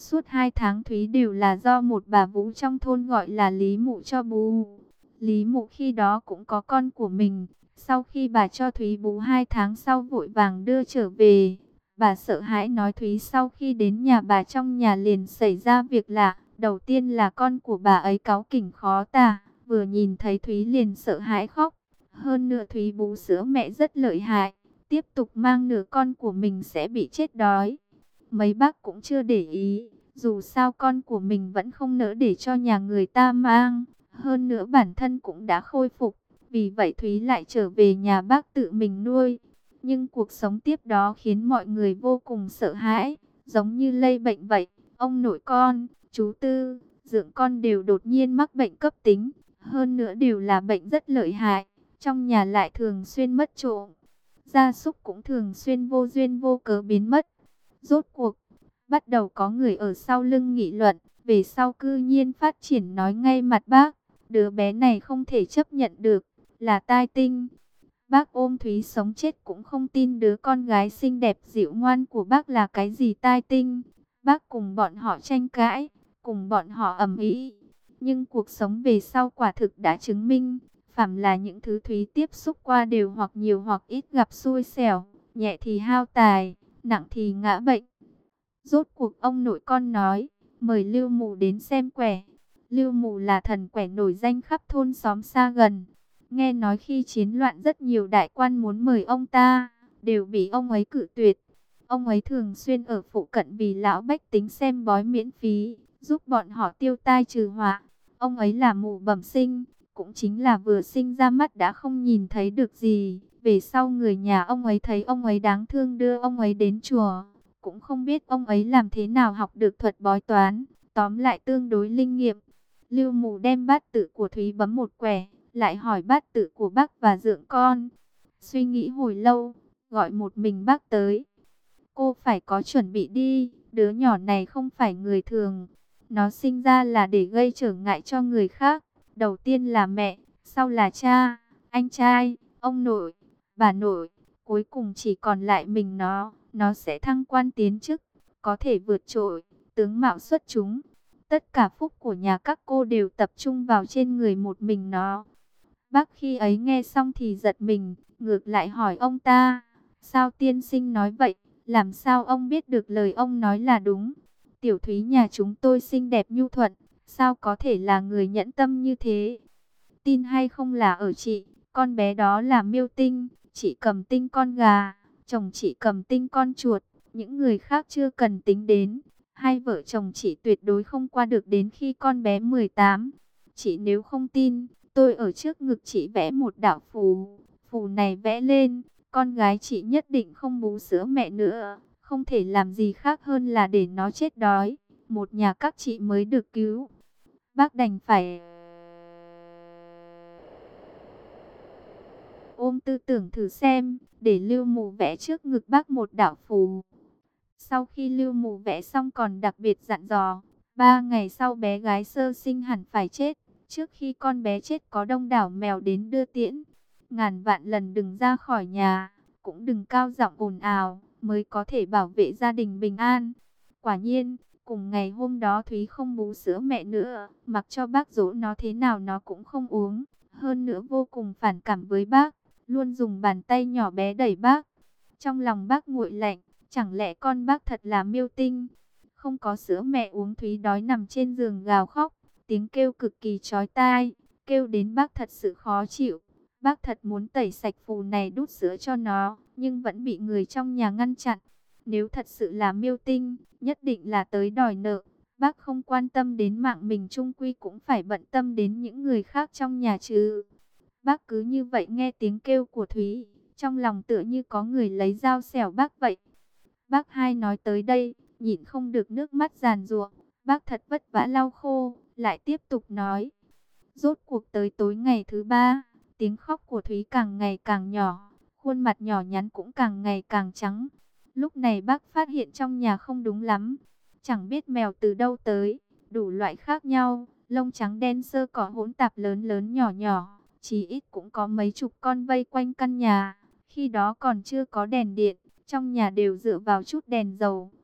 Suốt 2 tháng Thúy đều là do một bà Vũ trong thôn gọi là Lý Mụ cho bú. Lý Mụ khi đó cũng có con của mình. Sau khi bà cho Thúy bú 2 tháng sau vội vàng đưa trở về. Bà sợ hãi nói Thúy sau khi đến nhà bà trong nhà liền xảy ra việc lạ. Đầu tiên là con của bà ấy cáu kỉnh khó tả. Vừa nhìn thấy Thúy liền sợ hãi khóc. Hơn nữa Thúy bú sữa mẹ rất lợi hại. Tiếp tục mang nửa con của mình sẽ bị chết đói. Mấy bác cũng chưa để ý. Dù sao con của mình vẫn không nỡ để cho nhà người ta mang. Hơn nữa bản thân cũng đã khôi phục. Vì vậy Thúy lại trở về nhà bác tự mình nuôi. Nhưng cuộc sống tiếp đó khiến mọi người vô cùng sợ hãi. Giống như lây bệnh vậy. Ông nội con, chú Tư, Dượng con đều đột nhiên mắc bệnh cấp tính. Hơn nữa đều là bệnh rất lợi hại. Trong nhà lại thường xuyên mất trộm. Gia súc cũng thường xuyên vô duyên vô cớ biến mất. Rốt cuộc, bắt đầu có người ở sau lưng nghị luận. Về sau cư nhiên phát triển nói ngay mặt bác. Đứa bé này không thể chấp nhận được, là tai tinh. Bác ôm Thúy sống chết cũng không tin đứa con gái xinh đẹp dịu ngoan của bác là cái gì tai tinh. Bác cùng bọn họ tranh cãi, cùng bọn họ ầm ĩ. Nhưng cuộc sống về sau quả thực đã chứng minh, phàm là những thứ Thúy tiếp xúc qua đều hoặc nhiều hoặc ít gặp xui xẻo, nhẹ thì hao tài, nặng thì ngã bệnh. Rốt cuộc ông nội con nói, mời Lưu Mù đến xem quẻ. Lưu Mù là thần quẻ nổi danh khắp thôn xóm xa gần. Nghe nói khi chiến loạn rất nhiều đại quan muốn mời ông ta, đều bị ông ấy cự tuyệt. Ông ấy thường xuyên ở phụ cận vì lão bách tính xem bói miễn phí, giúp bọn họ tiêu tai trừ họa. Ông ấy là mù bẩm sinh, cũng chính là vừa sinh ra mắt đã không nhìn thấy được gì. Về sau người nhà ông ấy thấy ông ấy đáng thương đưa ông ấy đến chùa. Cũng không biết ông ấy làm thế nào học được thuật bói toán, tóm lại tương đối linh nghiệm. Lưu Mù đem bát tự của Thúy bấm một quẻ, lại hỏi bát tự của bác và Dượng con. Suy nghĩ hồi lâu, gọi một mình bác tới. Cô phải có chuẩn bị đi, đứa nhỏ này không phải người thường. Nó sinh ra là để gây trở ngại cho người khác. Đầu tiên là mẹ, sau là cha, anh trai, ông nội, bà nội. Cuối cùng chỉ còn lại mình nó sẽ thăng quan tiến chức, có thể vượt trội, tướng mạo xuất chúng. Tất cả phúc của nhà các cô đều tập trung vào trên người một mình nó. Bác khi ấy nghe xong thì giật mình, ngược lại hỏi ông ta, sao tiên sinh nói vậy, làm sao ông biết được lời ông nói là đúng? Tiểu Thúy nhà chúng tôi xinh đẹp nhu thuận, sao có thể là người nhẫn tâm như thế? Tin hay không là ở chị, con bé đó là Miêu Tinh, chị cầm tinh con gà, chồng chị cầm tinh con chuột, những người khác chưa cần tính đến. Hai vợ chồng chị tuyệt đối không qua được đến khi con bé 18. Chị nếu không tin, tôi ở trước ngực chị vẽ một đạo phù. Phù này vẽ lên, con gái chị nhất định không bú sữa mẹ nữa. Không thể làm gì khác hơn là để nó chết đói. Một nhà các chị mới được cứu. Bác đành phải ôm tư tưởng thử xem, để Lưu Mù vẽ trước ngực bác một đạo phù. Sau khi Lưu Mù vẽ xong còn đặc biệt dặn dò, 3 ngày sau bé gái sơ sinh hẳn phải chết. Trước khi con bé chết có đông đảo mèo đến đưa tiễn. Ngàn vạn lần đừng ra khỏi nhà, cũng đừng cao giọng ồn ào, mới có thể bảo vệ gia đình bình an. Quả nhiên, cùng ngày hôm đó Thúy không bú sữa mẹ nữa, mặc cho bác dỗ nó thế nào nó cũng không uống. Hơn nữa vô cùng phản cảm với bác, luôn dùng bàn tay nhỏ bé đẩy bác. Trong lòng bác nguội lạnh, chẳng lẽ con bác thật là Miêu Tinh? Không có sữa mẹ uống Thúy đói nằm trên giường gào khóc, tiếng kêu cực kỳ chói tai, kêu đến bác thật sự khó chịu. Bác thật muốn tẩy sạch phù này đút sữa cho nó, nhưng vẫn bị người trong nhà ngăn chặn. Nếu thật sự là Miêu Tinh, nhất định là tới đòi nợ. Bác không quan tâm đến mạng mình, chung quy cũng phải bận tâm đến những người khác trong nhà chứ. Bác cứ như vậy nghe tiếng kêu của Thúy, trong lòng tựa như có người lấy dao xẻo bác vậy. Bác hai nói tới đây, nhịn không được nước mắt giàn giụa. Bác thật vất vả lau khô, lại tiếp tục nói. Rốt cuộc tới tối ngày thứ 3, tiếng khóc của Thúy càng ngày càng nhỏ, khuôn mặt nhỏ nhắn cũng càng ngày càng trắng. Lúc này bác phát hiện trong nhà không đúng lắm. Chẳng biết mèo từ đâu tới, đủ loại khác nhau, lông trắng đen sơ cỏ hỗn tạp lớn lớn nhỏ nhỏ. Chỉ ít cũng có mấy chục con vây quanh căn nhà. Khi đó còn chưa có đèn điện, trong nhà đều dựa vào chút đèn dầu.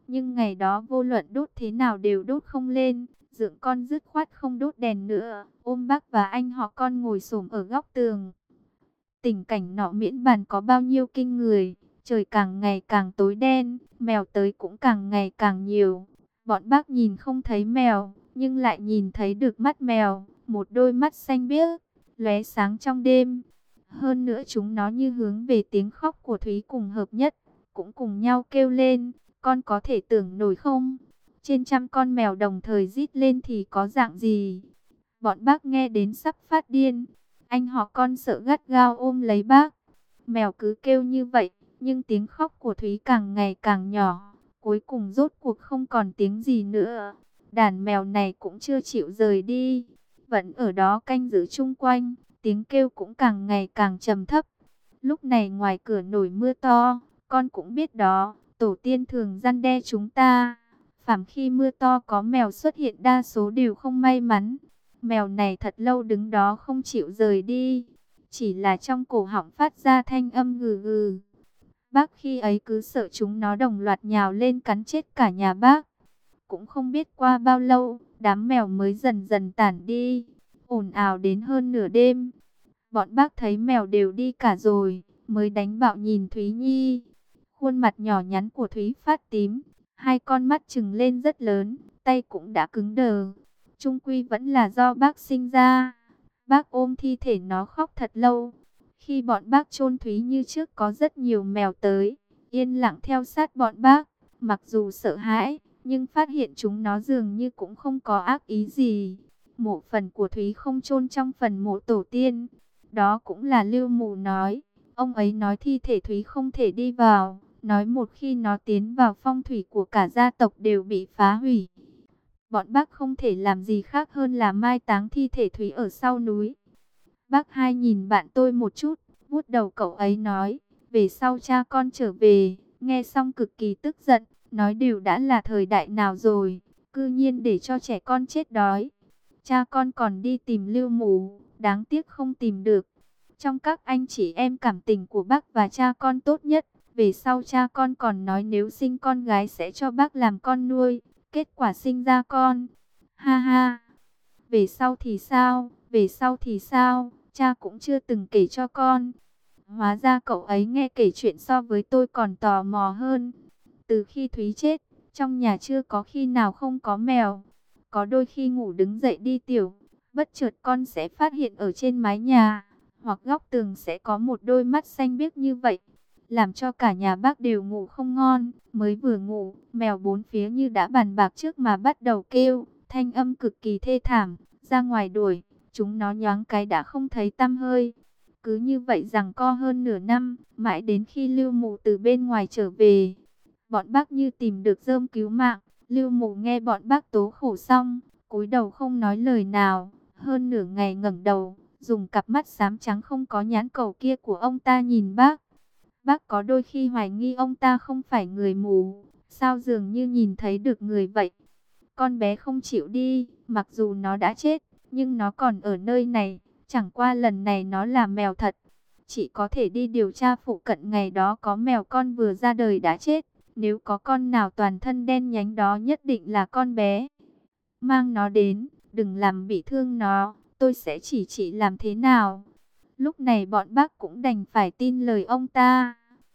Nhưng ngày đó vô luận đốt thế nào đều đốt không lên. Dượng con dứt khoát không đốt đèn nữa, ôm bác và anh họ con ngồi xổm ở góc tường. Tình cảnh nọ miễn bàn có bao nhiêu kinh người, trời càng ngày càng tối đen, mèo tới cũng càng ngày càng nhiều. Bọn bác nhìn không thấy mèo, nhưng lại nhìn thấy được mắt mèo, một đôi mắt xanh biếc, lóe sáng trong đêm. Hơn nữa chúng nó như hướng về tiếng khóc của Thúy cùng hợp nhất, cũng cùng nhau kêu lên, con có thể tưởng nổi không? Trên trăm con mèo đồng thời rít lên thì có dạng gì? Bọn bác nghe đến sắp phát điên. Anh họ con sợ gắt gao ôm lấy bác. Mèo cứ kêu như vậy, nhưng tiếng khóc của Thúy càng ngày càng nhỏ. Cuối cùng rốt cuộc không còn tiếng gì nữa. Đàn mèo này cũng chưa chịu rời đi, vẫn ở đó canh giữ chung quanh. Tiếng kêu cũng càng ngày càng trầm thấp. Lúc này ngoài cửa nổi mưa to, con cũng biết đó, tổ tiên thường răn đe chúng ta. Phàm khi mưa to có mèo xuất hiện đa số đều không may mắn. Mèo này thật lâu đứng đó không chịu rời đi, chỉ là trong cổ họng phát ra thanh âm gừ gừ. Bác khi ấy cứ sợ chúng nó đồng loạt nhào lên cắn chết cả nhà bác. Cũng không biết qua bao lâu, đám mèo mới dần dần tản đi, ồn ào đến hơn nửa đêm. Bọn bác thấy mèo đều đi cả rồi, mới đánh bạo nhìn Thúy Nhi. Khuôn mặt nhỏ nhắn của Thúy phát tím, hai con mắt trừng lên rất lớn, tay cũng đã cứng đờ. Chung quy vẫn là do bác sinh ra. Bác ôm thi thể nó khóc thật lâu. Khi bọn bác chôn Thúy như trước có rất nhiều mèo tới, yên lặng theo sát bọn bác. Mặc dù sợ hãi, nhưng phát hiện chúng nó dường như cũng không có ác ý gì. Mộ phần của Thúy không chôn trong phần mộ tổ tiên. Đó cũng là Lưu Mù nói. Ông ấy nói thi thể Thúy không thể đi vào. Nói một khi nó tiến vào phong thủy của cả gia tộc đều bị phá hủy. Bọn bác không thể làm gì khác hơn là mai táng thi thể Thúy ở sau núi. Bác hai nhìn bạn tôi một chút, vuốt đầu cậu ấy nói, về sau cha con trở về. Nghe xong cực kỳ tức giận, nói đều đã là thời đại nào rồi, cư nhiên để cho trẻ con chết đói. Cha con còn đi tìm Lưu Mù, đáng tiếc không tìm được. Trong các anh chị em cảm tình của bác và cha con tốt nhất. Về sau cha con còn nói nếu sinh con gái sẽ cho bác làm con nuôi. Kết quả sinh ra con. Ha ha. Về sau thì sao? Về sau thì sao? Cha cũng chưa từng kể cho con. Hóa ra cậu ấy nghe kể chuyện so với tôi còn tò mò hơn. Từ khi Thúy chết, trong nhà chưa có khi nào không có mèo. Có đôi khi ngủ đứng dậy đi tiểu, bất chợt con sẽ phát hiện ở trên mái nhà, hoặc góc tường sẽ có một đôi mắt xanh biếc như vậy. Làm cho cả nhà bác đều ngủ không ngon. Mới vừa ngủ, mèo bốn phía như đã bàn bạc trước mà bắt đầu kêu, thanh âm cực kỳ thê thảm. Ra ngoài đuổi, chúng nó nhoáng cái đã không thấy tăm hơi. Cứ như vậy giằng co hơn nửa năm, mãi đến khi Lưu Mù từ bên ngoài trở về. Bọn bác như tìm được rơm cứu mạng. Lưu Mù nghe bọn bác tố khổ xong, cúi đầu không nói lời nào. Hơn nửa ngày ngẩng đầu, dùng cặp mắt xám trắng không có nhãn cầu kia của ông ta nhìn bác. Bác có đôi khi hoài nghi ông ta không phải người mù, sao dường như nhìn thấy được người vậy. Con bé không chịu đi, mặc dù nó đã chết, nhưng nó còn ở nơi này. Chẳng qua lần này nó là mèo thật. Chị có thể đi điều tra phụ cận ngày đó có mèo con vừa ra đời đã chết. Nếu có con nào toàn thân đen nhánh đó nhất định là con bé. Mang nó đến, đừng làm bị thương nó, tôi sẽ chỉ chị làm thế nào. Lúc này bọn bác cũng đành phải tin lời ông ta.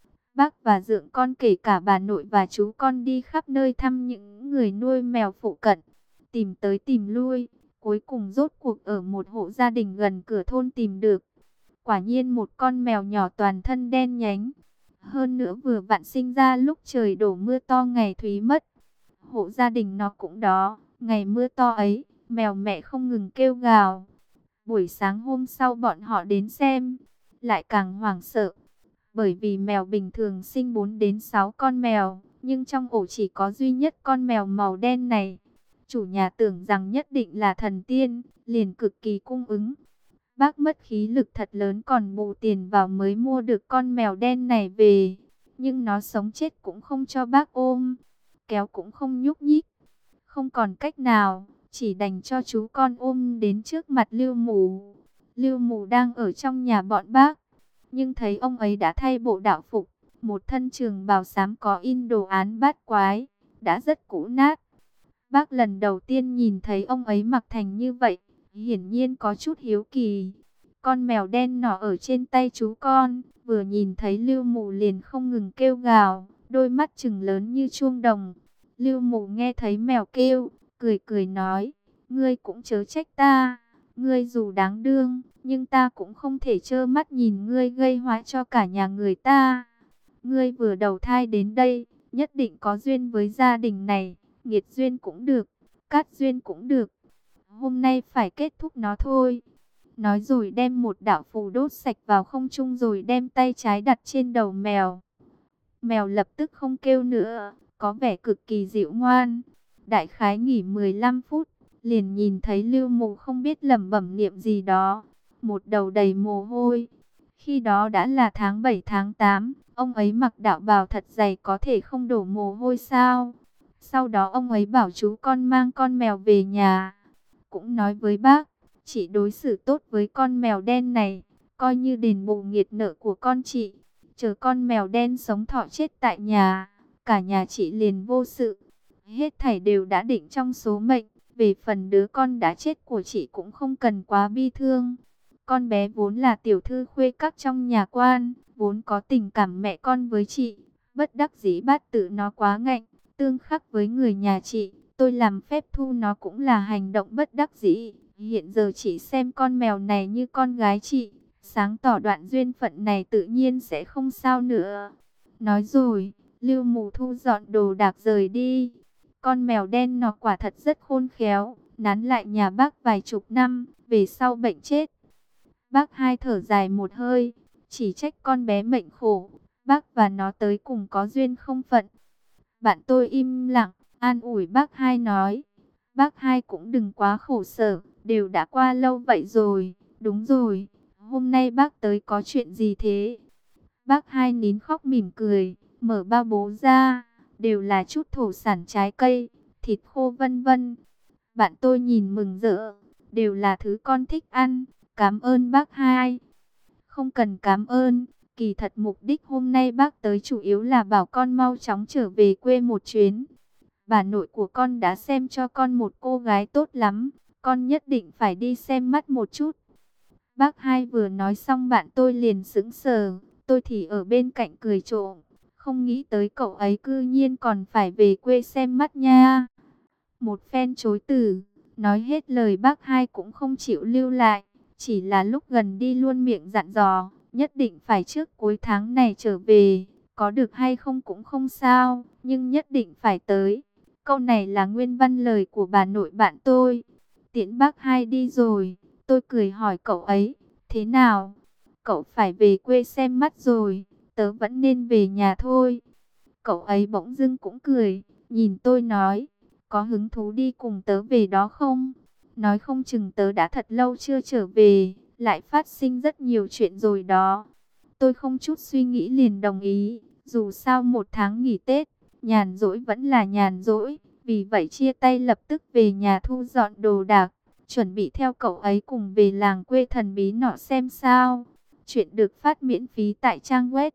Bác và dượng con kể cả bà nội và chú con đi khắp nơi thăm những người nuôi mèo phụ cận. Tìm tới tìm lui, cuối cùng rốt cuộc ở một hộ gia đình gần cửa thôn tìm được. Quả nhiên một con mèo nhỏ toàn thân đen nhánh. Hơn nữa vừa vặn sinh ra lúc trời đổ mưa to ngày Thúy mất. Hộ gia đình nó cũng đó, ngày mưa to ấy, mèo mẹ không ngừng kêu gào. Buổi sáng hôm sau bọn họ đến xem, lại càng hoảng sợ. Bởi vì mèo bình thường sinh 4 đến 6 con mèo, nhưng trong ổ chỉ có duy nhất con mèo màu đen này. Chủ nhà tưởng rằng nhất định là thần tiên, liền cực kỳ cung ứng. Bác mất khí lực thật lớn còn bù tiền vào mới mua được con mèo đen này về. Nhưng nó sống chết cũng không cho bác ôm, kéo cũng không nhúc nhích. Không còn cách nào, chỉ đành cho chú con ôm đến trước mặt Lưu Mù. Lưu Mù đang ở trong nhà bọn bác, nhưng thấy ông ấy đã thay bộ đạo phục, một thân trường bào xám có in đồ án bát quái, đã rất cũ nát. Bác lần đầu tiên nhìn thấy ông ấy mặc thành như vậy, hiển nhiên có chút hiếu kỳ. Con mèo đen nọ ở trên tay chú con, vừa nhìn thấy Lưu Mù liền không ngừng kêu gào, đôi mắt trừng lớn như chuông đồng. Lưu Mù nghe thấy mèo kêu, cười cười nói, ngươi cũng chớ trách ta, ngươi dù đáng thương, nhưng ta cũng không thể trơ mắt nhìn ngươi gây họa cho cả nhà người ta. Ngươi vừa đầu thai đến đây, nhất định có duyên với gia đình này, nghiệt duyên cũng được, cát duyên cũng được. Hôm nay phải kết thúc nó thôi. Nói rồi đem một đạo phù đốt sạch vào không trung rồi đem tay trái đặt trên đầu mèo. Mèo lập tức không kêu nữa, có vẻ cực kỳ dịu ngoan. Đại khái nghỉ 15 phút, liền nhìn thấy Lưu Mù không biết lẩm bẩm niệm gì đó, một đầu đầy mồ hôi. Khi đó đã là tháng 7 tháng 8, ông ấy mặc đạo bào thật dày có thể không đổ mồ hôi sao? Sau đó ông ấy bảo chú con mang con mèo về nhà. Cũng nói với bác, chị đối xử tốt với con mèo đen này, coi như đền bù nghiệt nợ của con chị. Chờ con mèo đen sống thọ chết tại nhà, cả nhà chị liền vô sự. Hết thảy đều đã định trong số mệnh, về phần đứa con đã chết của chị cũng không cần quá bi thương. Con bé vốn là tiểu thư khuê các trong nhà quan, vốn có tình cảm mẹ con với chị. Bất đắc dĩ bát tự nó quá ngạnh, tương khắc với người nhà chị. Tôi làm phép thu nó cũng là hành động bất đắc dĩ. Hiện giờ chỉ xem con mèo này như con gái chị. Sáng tỏ đoạn duyên phận này tự nhiên sẽ không sao nữa. Nói rồi, Lưu Mù thu dọn đồ đạc rời đi. Con mèo đen nó quả thật rất khôn khéo, nán lại nhà bác vài chục năm, về sau bệnh chết. Bác hai thở dài một hơi, chỉ trách con bé mệnh khổ, bác và nó tới cùng có duyên không phận. Bạn tôi im lặng, an ủi bác hai nói, bác hai cũng đừng quá khổ sở, đều đã qua lâu vậy rồi. Đúng rồi, hôm nay bác tới có chuyện gì thế? Bác hai nín khóc mỉm cười, mở bao bố ra, đều là chút thổ sản trái cây, thịt khô vân vân. Bạn tôi nhìn mừng rỡ, đều là thứ con thích ăn, cảm ơn bác hai. Không cần cảm ơn, kỳ thật mục đích hôm nay bác tới chủ yếu là bảo con mau chóng trở về quê một chuyến. Bà nội của con đã xem cho con một cô gái tốt lắm, con nhất định phải đi xem mắt một chút. Bác hai vừa nói xong bạn tôi liền sững sờ, tôi thì ở bên cạnh cười trộm, không nghĩ tới cậu ấy cư nhiên còn phải về quê xem mắt nha. Một phen chối từ, nói hết lời bác hai cũng không chịu lưu lại, chỉ là lúc gần đi luôn miệng dặn dò, nhất định phải trước cuối tháng này trở về, có được hay không cũng không sao, nhưng nhất định phải tới. Câu này là nguyên văn lời của bà nội bạn tôi. Tiễn bác hai đi rồi, tôi cười hỏi cậu ấy, thế nào? Cậu phải về quê xem mắt rồi, tớ vẫn nên về nhà thôi. Cậu ấy bỗng dưng cũng cười, nhìn tôi nói, có hứng thú đi cùng tớ về đó không? Nói không chừng tớ đã thật lâu chưa trở về, lại phát sinh rất nhiều chuyện rồi đó. Tôi không chút suy nghĩ liền đồng ý, dù sao một tháng nghỉ Tết, nhàn rỗi vẫn là nhàn rỗi. Vì vậy chia tay lập tức về nhà thu dọn đồ đạc, chuẩn bị theo cậu ấy cùng về làng quê thần bí nọ xem sao. Chuyện được phát miễn phí tại trang web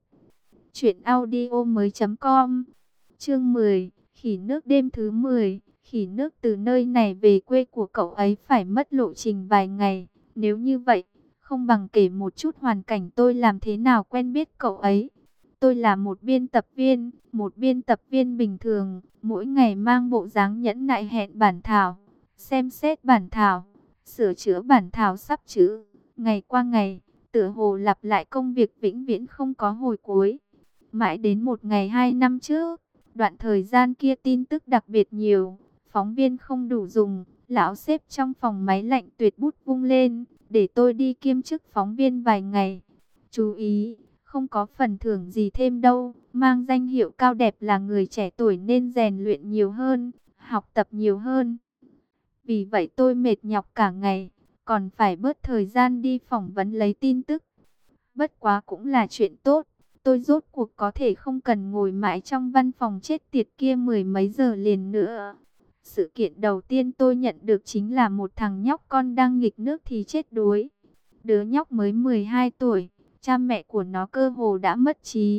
truyệnaudiomoi.com. Chương 10, khỉ nước đêm thứ 10. Khỉ nước từ nơi này về quê của cậu ấy phải mất lộ trình vài ngày. Nếu như vậy, không bằng kể một chút hoàn cảnh tôi làm thế nào quen biết cậu ấy. Tôi là một biên tập viên bình thường, mỗi ngày mang bộ dáng nhẫn nại hẹn bản thảo, xem xét bản thảo, sửa chữa bản thảo sắp chữ. Ngày qua ngày, tựa hồ lặp lại công việc vĩnh viễn không có hồi cuối. Mãi đến một ngày 2 năm trước, đoạn thời gian kia tin tức đặc biệt nhiều, phóng viên không đủ dùng, lão sếp trong phòng máy lạnh tuyệt bút vung lên, để tôi đi kiêm chức phóng viên vài ngày. Chú ý, không có phần thưởng gì thêm đâu, mang danh hiệu cao đẹp là người trẻ tuổi nên rèn luyện nhiều hơn, học tập nhiều hơn. Vì vậy tôi mệt nhọc cả ngày, còn phải bớt thời gian đi phỏng vấn lấy tin tức. Bất quá cũng là chuyện tốt, tôi rốt cuộc có thể không cần ngồi mãi trong văn phòng chết tiệt kia mười mấy giờ liền nữa. Sự kiện đầu tiên tôi nhận được chính là một thằng nhóc con đang nghịch nước thì chết đuối. Đứa nhóc mới 12 tuổi, cha mẹ của nó cơ hồ đã mất trí.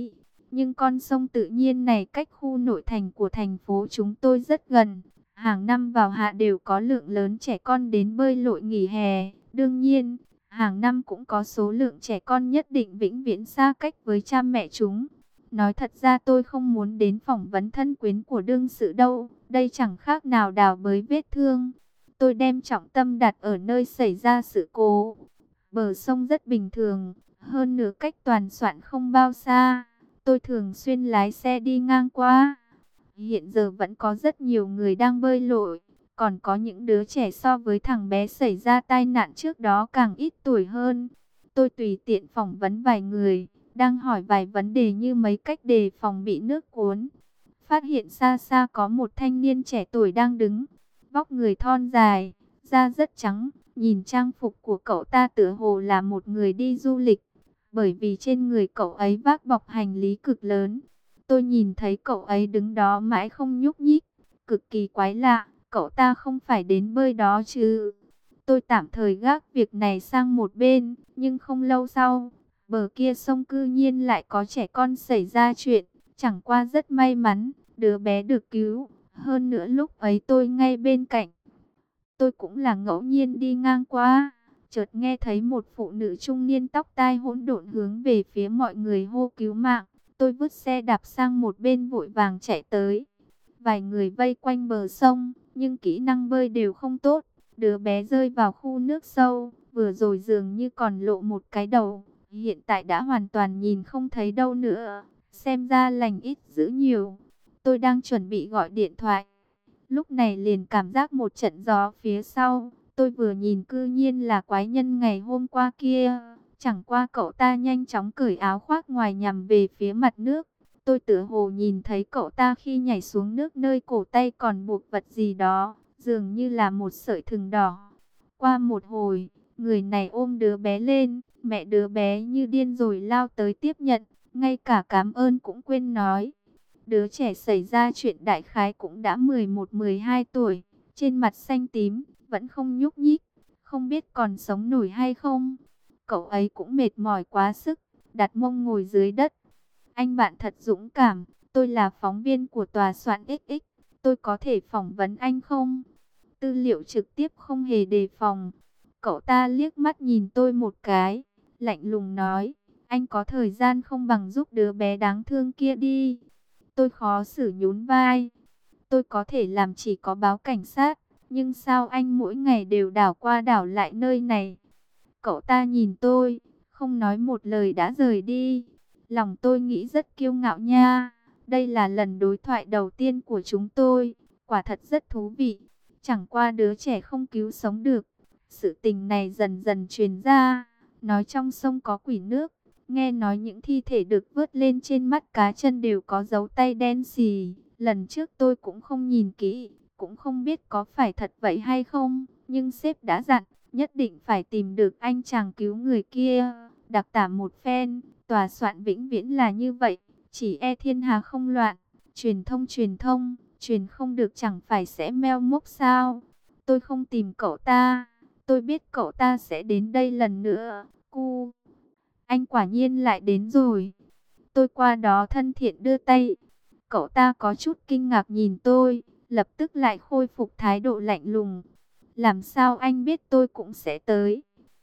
Nhưng con sông tự nhiên này cách khu nội thành của thành phố chúng tôi rất gần. Hàng năm vào hạ đều có lượng lớn trẻ con đến bơi lội nghỉ hè. Đương nhiên, hàng năm cũng có số lượng trẻ con nhất định vĩnh viễn xa cách với cha mẹ chúng. Nói thật ra tôi không muốn đến phỏng vấn thân quyến của đương sự đâu. Đây chẳng khác nào đào bới vết thương. Tôi đem trọng tâm đặt ở nơi xảy ra sự cố. Bờ sông rất bình thường, hơn nữa cách Toàn Soạn không bao xa. Tôi thường xuyên lái xe đi ngang qua. Hiện giờ vẫn có rất nhiều người đang bơi lội. Còn có những đứa trẻ so với thằng bé xảy ra tai nạn trước đó càng ít tuổi hơn. Tôi tùy tiện phỏng vấn vài người, đang hỏi vài vấn đề như mấy cách đề phòng bị nước cuốn. Phát hiện xa xa có một thanh niên trẻ tuổi đang đứng. Vóc người thon dài, da rất trắng. Nhìn trang phục của cậu ta tựa hồ là một người đi du lịch. Bởi vì trên người cậu ấy vác bọc hành lý cực lớn. Tôi nhìn thấy cậu ấy đứng đó mãi không nhúc nhích. Cực kỳ quái lạ, cậu ta không phải đến bơi đó chứ. Tôi tạm thời gác việc này sang một bên. Nhưng không lâu sau, bờ kia sông cư nhiên lại có trẻ con xảy ra chuyện. Chẳng qua rất may mắn, đứa bé được cứu. Hơn nữa lúc ấy tôi ngay bên cạnh. Tôi cũng là ngẫu nhiên đi ngang qua, chợt nghe thấy một phụ nữ trung niên tóc tai hỗn độn hướng về phía mọi người hô cứu mạng. Tôi vứt xe đạp sang một bên vội vàng chạy tới. Vài người vây quanh bờ sông, nhưng kỹ năng bơi đều không tốt. Đứa bé rơi vào khu nước sâu, vừa rồi dường như còn lộ một cái đầu. Hiện tại đã hoàn toàn nhìn không thấy đâu nữa. Xem ra lành ít dữ nhiều. Tôi đang chuẩn bị gọi điện thoại. Lúc này liền cảm giác một trận gió phía sau. Tôi vừa nhìn cư nhiên là quái nhân ngày hôm qua kia. Chẳng qua cậu ta nhanh chóng cởi áo khoác ngoài nhằm về phía mặt nước. Tôi tựa hồ nhìn thấy cậu ta khi nhảy xuống nước nơi cổ tay còn buộc vật gì đó. Dường như là một sợi thừng đỏ. Qua một hồi, người này ôm đứa bé lên. Mẹ đứa bé như điên rồi lao tới tiếp nhận. Ngay cả cảm ơn cũng quên nói. Đứa trẻ xảy ra chuyện đại khái cũng đã 11-12 tuổi, trên mặt xanh tím, vẫn không nhúc nhích, không biết còn sống nổi hay không. Cậu ấy cũng mệt mỏi quá sức, đặt mông ngồi dưới đất. Anh bạn thật dũng cảm, tôi là phóng viên của tòa soạn XX, tôi có thể phỏng vấn anh không? Tư liệu trực tiếp không hề đề phòng. Cậu ta liếc mắt nhìn tôi một cái, lạnh lùng nói, anh có thời gian không bằng giúp đứa bé đáng thương kia đi. Tôi khó xử nhún vai. Tôi có thể làm chỉ có báo cảnh sát. Nhưng sao anh mỗi ngày đều đảo qua đảo lại nơi này? Cậu ta nhìn tôi, không nói một lời đã rời đi. Lòng tôi nghĩ rất kiêu ngạo nha. Đây là lần đối thoại đầu tiên của chúng tôi. Quả thật rất thú vị. Chẳng qua đứa trẻ không cứu sống được. Sự tình này dần dần truyền ra. Nói trong sông có quỷ nước. Nghe nói những thi thể được vớt lên trên mắt cá chân đều có dấu tay đen xì. Lần trước tôi cũng không nhìn kỹ, cũng không biết có phải thật vậy hay không. Nhưng sếp đã dặn, nhất định phải tìm được anh chàng cứu người kia. Đặc tả một phen, tòa soạn vĩnh viễn là như vậy. Chỉ e thiên hà không loạn, truyền thông, truyền không được chẳng phải sẽ meo mốc sao. Tôi không tìm cậu ta, tôi biết cậu ta sẽ đến đây lần nữa. Cu, anh quả nhiên lại đến rồi. Tôi qua đó thân thiện đưa tay. Cậu ta có chút kinh ngạc nhìn tôi, lập tức lại khôi phục thái độ lạnh lùng. Làm sao anh biết tôi cũng sẽ tới?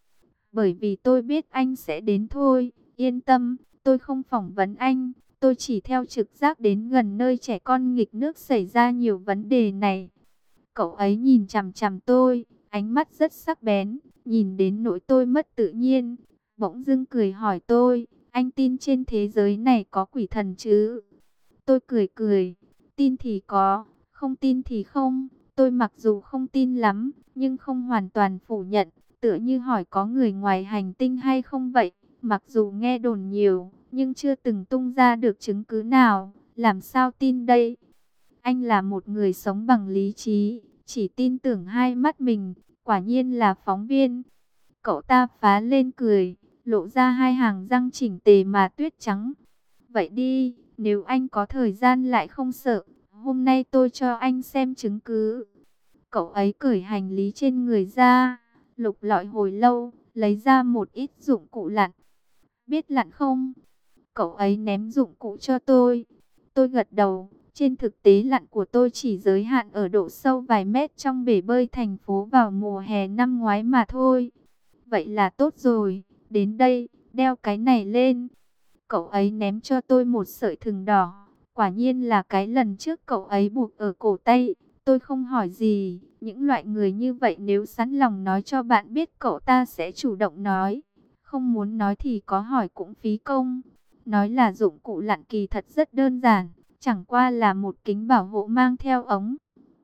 Bởi vì tôi biết anh sẽ đến thôi. Yên tâm, tôi không phỏng vấn anh. Tôi chỉ theo trực giác đến gần nơi trẻ con nghịch nước xảy ra nhiều vấn đề này. Cậu ấy nhìn chằm chằm tôi, ánh mắt rất sắc bén, nhìn đến nỗi tôi mất tự nhiên. Bỗng dưng cười hỏi tôi, anh tin trên thế giới này có quỷ thần chứ? Tôi cười cười, tin thì có, không tin thì không. Tôi mặc dù không tin lắm, nhưng không hoàn toàn phủ nhận, tựa như hỏi có người ngoài hành tinh hay không vậy. Mặc dù nghe đồn nhiều, nhưng chưa từng tung ra được chứng cứ nào, làm sao tin đây? Anh là một người sống bằng lý trí, chỉ tin tưởng hai mắt mình, quả nhiên là phóng viên. Cậu ta phá lên cười, lộ ra hai hàng răng chỉnh tề mà tuyết trắng. Vậy đi, nếu anh có thời gian lại không sợ, hôm nay tôi cho anh xem chứng cứ. Cậu ấy cởi hành lý trên người ra, lục lọi hồi lâu, lấy ra một ít dụng cụ lặn. Biết lặn không? cậu ấy ném dụng cụ cho tôi. Tôi gật đầu. Trên thực tế lặn của tôi chỉ giới hạn ở độ sâu vài mét trong bể bơi thành phố vào mùa hè năm ngoái mà thôi. Vậy là tốt rồi. Đến đây, đeo cái này lên. Cậu ấy ném cho tôi một sợi thừng đỏ. Quả nhiên là cái lần trước cậu ấy buộc ở cổ tay. Tôi không hỏi gì. Những loại người như vậy nếu sẵn lòng nói cho bạn biết cậu ta sẽ chủ động nói. Không muốn nói thì có hỏi cũng phí công. Nói là dụng cụ lặn kỳ thật rất đơn giản. Chẳng qua là một kính bảo hộ mang theo ống.